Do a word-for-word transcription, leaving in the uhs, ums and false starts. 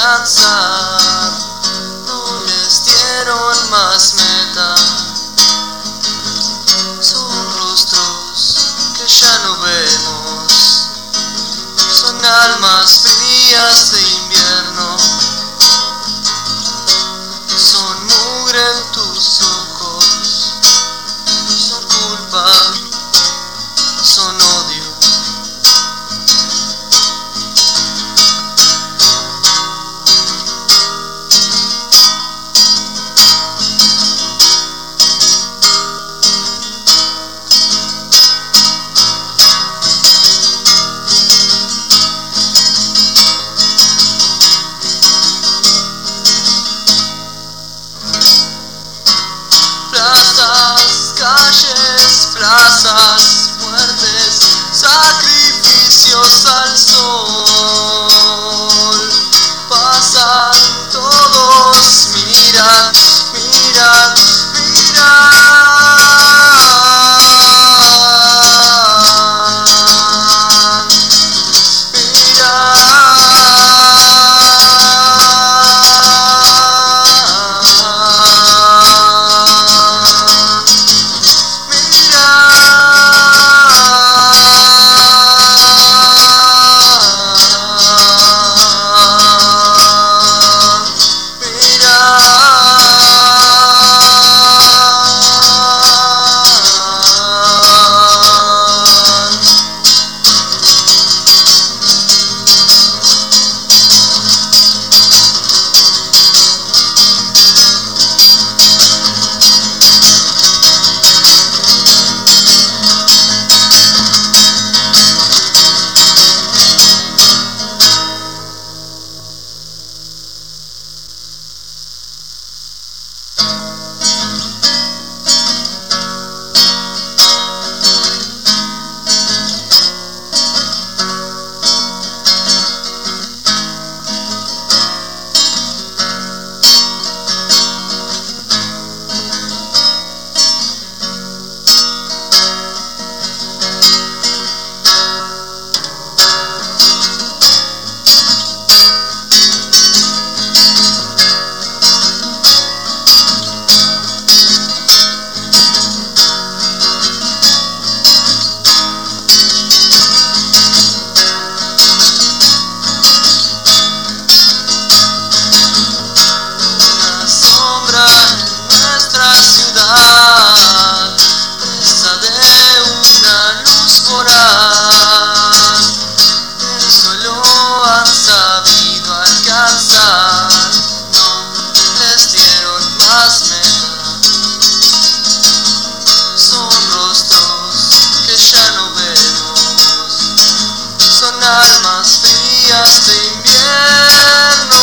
alcanzar, no les dieron más meta. Son rostros que ya no vemos, son almas frías de invierno, son mugre en tus ojos, son culpa, son odio. Plazas, calles, plazas, muertes, sacrificios al sol. Pasan todos, mira, mira, mira. Nuestra ciudad, presa de una luz voraz, que solo han sabido alcanzar, no les dieron más meta. Son rostros que ya no vemos, son almas frías de invierno.